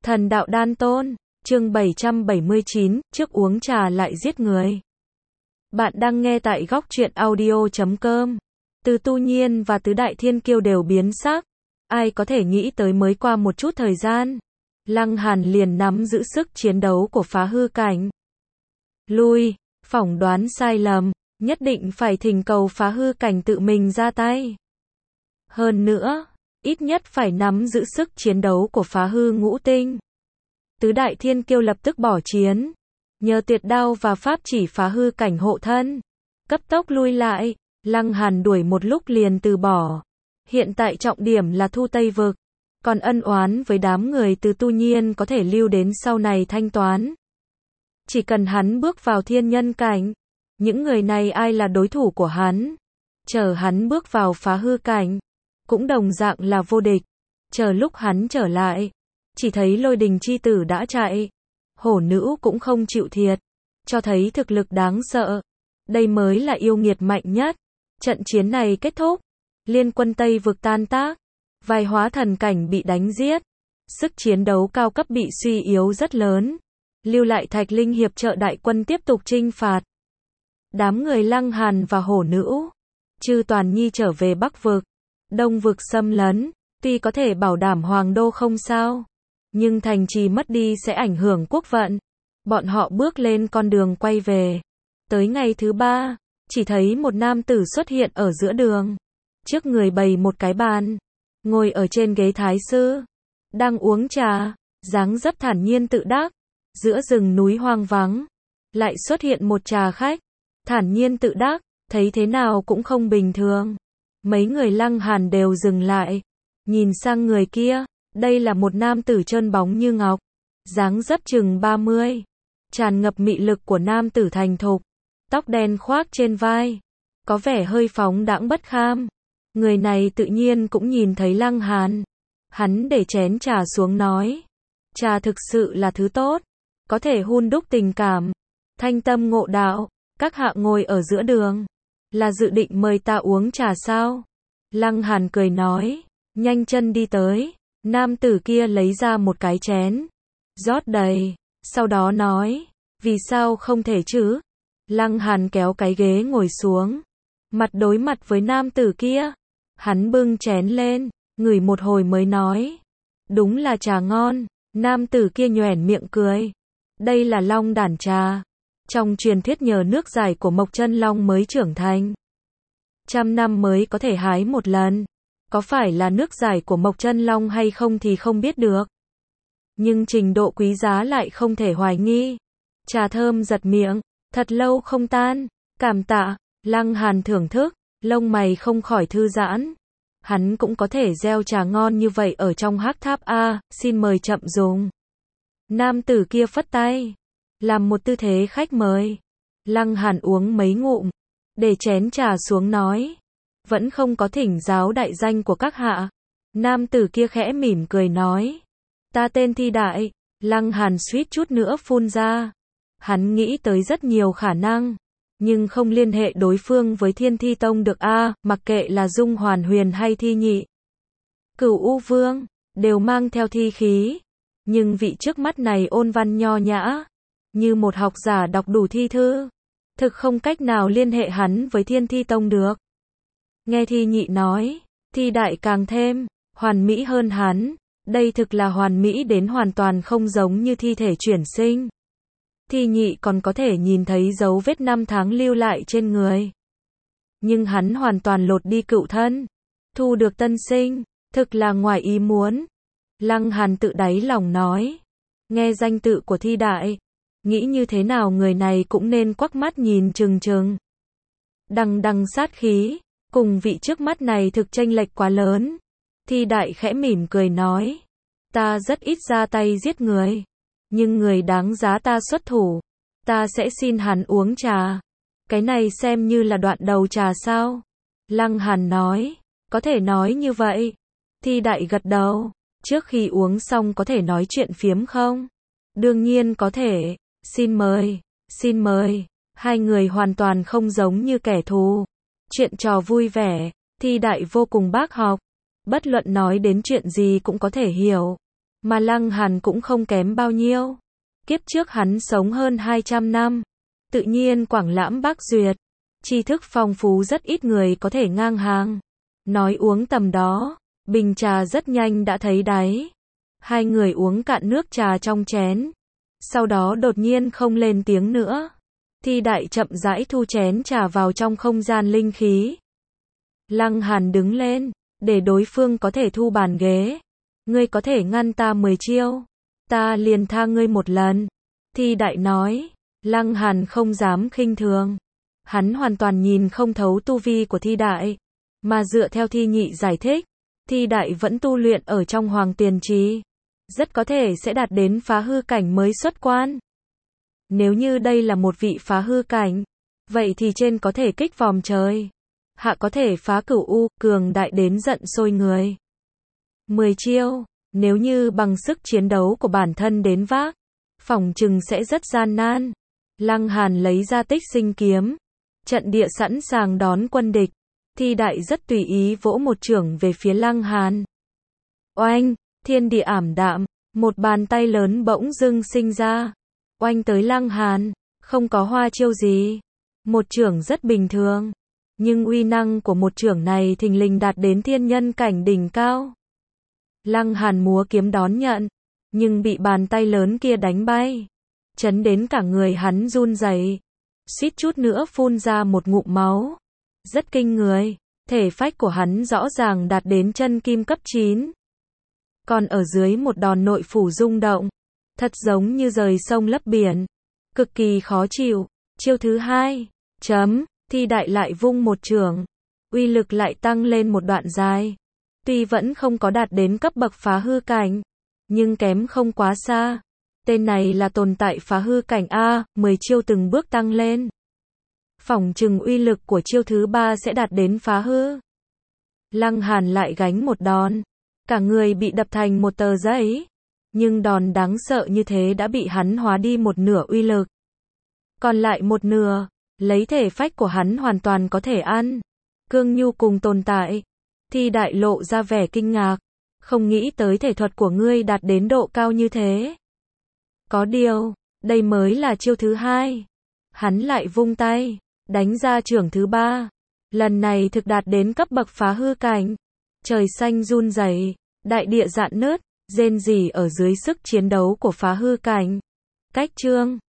Thần đạo đan tôn, chương 779, trước uống trà lại giết người. Bạn đang nghe tại góc truyện audio.com. Từ Tu Nhiên và Tứ Đại Thiên Kiêu đều biến sắc. Ai có thể nghĩ tới mới qua một chút thời gian, Lăng Hàn liền nắm giữ sức chiến đấu của phá hư cảnh. Lui, phỏng đoán sai lầm, nhất định phải thỉnh cầu phá hư cảnh tự mình ra tay. Hơn nữa, ít nhất phải nắm giữ sức chiến đấu của phá hư ngũ tinh. Tứ Đại Thiên Kiêu lập tức bỏ chiến, nhờ tuyệt đao và pháp chỉ phá hư cảnh hộ thân, cấp tốc lui lại. Lăng Hàn đuổi một lúc liền từ bỏ. Hiện tại trọng điểm là thu Tây Vực, còn ân oán với đám người Từ Tu Nhiên có thể lưu đến sau này thanh toán. Chỉ cần hắn bước vào thiên nhân cảnh, những người này ai là đối thủ của hắn? Chờ hắn bước vào phá hư cảnh, cũng đồng dạng là vô địch. Chờ lúc hắn trở lại, chỉ thấy Lôi Đình chi tử đã chạy, hổ nữ cũng không chịu thiệt, cho thấy thực lực đáng sợ. Đây mới là yêu nghiệt mạnh nhất. Trận chiến này kết thúc, liên quân Tây Vực tan tác, vài hóa thần cảnh bị đánh giết, sức chiến đấu cao cấp bị suy yếu rất lớn, lưu lại Thạch Linh hiệp trợ đại quân tiếp tục chinh phạt. Đám người Lăng Hàn và hổ nữ, Chư Toàn Nhi trở về Bắc Vực, Đông Vực xâm lấn, tuy có thể bảo đảm Hoàng Đô không sao, nhưng thành trì mất đi sẽ ảnh hưởng quốc vận. Bọn họ bước lên con đường quay về. Tới ngày thứ ba, chỉ thấy một nam tử xuất hiện ở giữa đường. Trước người bày một cái bàn, ngồi ở trên ghế thái sư, đang uống trà, dáng dấp thản nhiên tự đắc. Giữa rừng núi hoang vắng, lại xuất hiện một trà khách, thản nhiên tự đắc, thấy thế nào cũng không bình thường. Mấy người Lăng Hàn đều dừng lại, nhìn sang người kia. Đây là một nam tử trơn bóng như ngọc, dáng dấp chừng 30, tràn ngập mị lực của nam tử thành thục, tóc đen khoác trên vai, có vẻ hơi phóng đãng bất kham. Người này tự nhiên cũng nhìn thấy Lăng Hàn. Hắn để chén trà xuống nói, trà thực sự là thứ tốt, có thể hun đúc tình cảm, thanh tâm ngộ đạo. Các hạ ngồi ở giữa đường, là dự định mời ta uống trà sao? Lăng Hàn cười nói, nhanh chân đi tới. Nam tử kia lấy ra một cái chén, rót đầy, sau đó nói, vì sao không thể chứ? Lăng Hàn kéo cái ghế ngồi xuống, mặt đối mặt với nam tử kia. Hắn bưng chén lên, ngửi một hồi mới nói, đúng là trà ngon. Nam tử kia nhoẻn miệng cười, đây là Long Đản trà, trong truyền thuyết nhờ nước giải của Mộc Chân Long mới trưởng thành, 100 năm mới có thể hái một lần. Có phải là nước giải của Mộc Chân Long hay không thì không biết được, nhưng trình độ quý giá lại không thể hoài nghi. Trà thơm giật miệng, thật lâu không tan. Cảm tạ. Lăng Hàn thưởng thức, lông mày không khỏi thư giãn. Hắn cũng có thể gieo trà ngon như vậy ở trong Hắc Tháp a, xin mời chậm dùng. Nam tử kia phất tay, làm một tư thế khách mời. Lăng Hàn uống mấy ngụm, để chén trà xuống nói, vẫn không có thỉnh giáo đại danh của các hạ. Nam tử kia khẽ mỉm cười nói, ta tên Thi Đại. Lăng Hàn suýt chút nữa phun ra. Hắn nghĩ tới rất nhiều khả năng, nhưng không liên hệ đối phương với Thiên Thi Tông được a, mặc kệ là Dung Hoàn Huyền hay Thi Nhị, Cửu U Vương, đều mang theo thi khí. Nhưng vị trước mắt này ôn văn nho nhã, như một học giả đọc đủ thi thư, thực không cách nào liên hệ hắn với Thiên Thi Tông được. Nghe Thi Nhị nói, Thi Đại càng thêm hoàn mỹ hơn hắn. Đây thực là hoàn mỹ đến hoàn toàn không giống như thi thể chuyển sinh. Thi Nhị còn có thể nhìn thấy dấu vết 5 tháng lưu lại trên người, nhưng hắn hoàn toàn lột đi cựu thân, thu được tân sinh, thực là ngoài ý muốn. Lăng Hàn tự đáy lòng nói, nghe danh tự của Thi Đại, nghĩ như thế nào người này cũng nên quắc mắt nhìn chừng chừng. Đằng đằng sát khí, cùng vị trước mắt này thực chênh lệch quá lớn. Thi Đại khẽ mỉm cười nói, ta rất ít ra tay giết người, nhưng người đáng giá ta xuất thủ, ta sẽ xin hắn uống trà. Cái này xem như là đoạn đầu trà sao? Lăng Hàn nói, có thể nói như vậy. Thi Đại gật đầu, trước khi uống xong có thể nói chuyện phiếm không? Đương nhiên có thể, xin mời, xin mời. Hai người hoàn toàn không giống như kẻ thù. Chuyện trò vui vẻ, Thi Đại vô cùng bác học, bất luận nói đến chuyện gì cũng có thể hiểu. Mà Lăng Hàn cũng không kém bao nhiêu. Kiếp trước hắn sống hơn 200 năm. Tự nhiên quảng lãm bác duyệt. Tri thức phong phú rất ít người có thể ngang hàng. Nói uống tầm đó, bình trà rất nhanh đã thấy đáy. Hai người uống cạn nước trà trong chén. Sau đó đột nhiên không lên tiếng nữa. Thi Đại chậm rãi thu chén trà vào trong không gian linh khí. Lăng Hàn đứng lên, để đối phương có thể thu bàn ghế. Ngươi có thể ngăn ta 10 chiêu, ta liền tha ngươi một lần. Thi Đại nói. Lăng Hàn không dám khinh thường. Hắn hoàn toàn nhìn không thấu tu vi của Thi Đại. Mà dựa theo Thi Nhị giải thích, Thi Đại vẫn tu luyện ở trong Hoàng Tiền Trì. Rất có thể sẽ đạt đến phá hư cảnh mới xuất quan. Nếu như đây là một vị phá hư cảnh, vậy thì trên có thể kích vòm trời, hạ có thể phá cửu u, cường đại đến giận sôi người. 10 chiêu, nếu như bằng sức chiến đấu của bản thân đến vác, phỏng chừng sẽ rất gian nan. Lăng Hàn lấy ra Tích Sinh kiếm, trận địa sẵn sàng đón quân địch. Thi Đại rất tùy ý vỗ một chưởng về phía Lăng Hàn. Oanh, thiên địa ảm đạm, một bàn tay lớn bỗng dưng sinh ra, oanh tới Lăng Hàn, không có hoa chiêu gì, một chưởng rất bình thường, nhưng uy năng của một chưởng này thình lình đạt đến thiên nhân cảnh đỉnh cao. Lăng Hàn múa kiếm đón nhận, nhưng bị bàn tay lớn kia đánh bay, chấn đến cả người hắn run rẩy, suýt chút nữa phun ra một ngụm máu. Rất kinh người, thể phách của hắn rõ ràng đạt đến chân kim cấp 9. Còn ở dưới một đòn nội phủ rung động, thật giống như rời sông lấp biển, cực kỳ khó chịu. Chiêu thứ 2, Thi Đại lại vung một chưởng, uy lực lại tăng lên một đoạn dài. Tuy vẫn không có đạt đến cấp bậc phá hư cảnh, nhưng kém không quá xa. Tên này là tồn tại phá hư cảnh A, 10 chiêu từng bước tăng lên. Phỏng chừng uy lực của chiêu thứ 3 sẽ đạt đến phá hư. Lăng Hàn lại gánh một đòn, cả người bị đập thành một tờ giấy. Nhưng đòn đáng sợ như thế đã bị hắn hóa đi một nửa uy lực. Còn lại một nửa, lấy thể phách của hắn hoàn toàn có thể ăn. Cương nhu cùng tồn tại. Thi Đại lộ ra vẻ kinh ngạc. Không nghĩ tới thể thuật của ngươi đạt đến độ cao như thế. Có điều, đây mới là chiêu thứ 2. Hắn lại vung tay, đánh ra chưởng thứ 3. Lần này thực đạt đến cấp bậc phá hư cảnh. Trời xanh run rẩy, đại địa rạn nứt, rên rỉ ở dưới sức chiến đấu của phá hư cảnh. Cách chương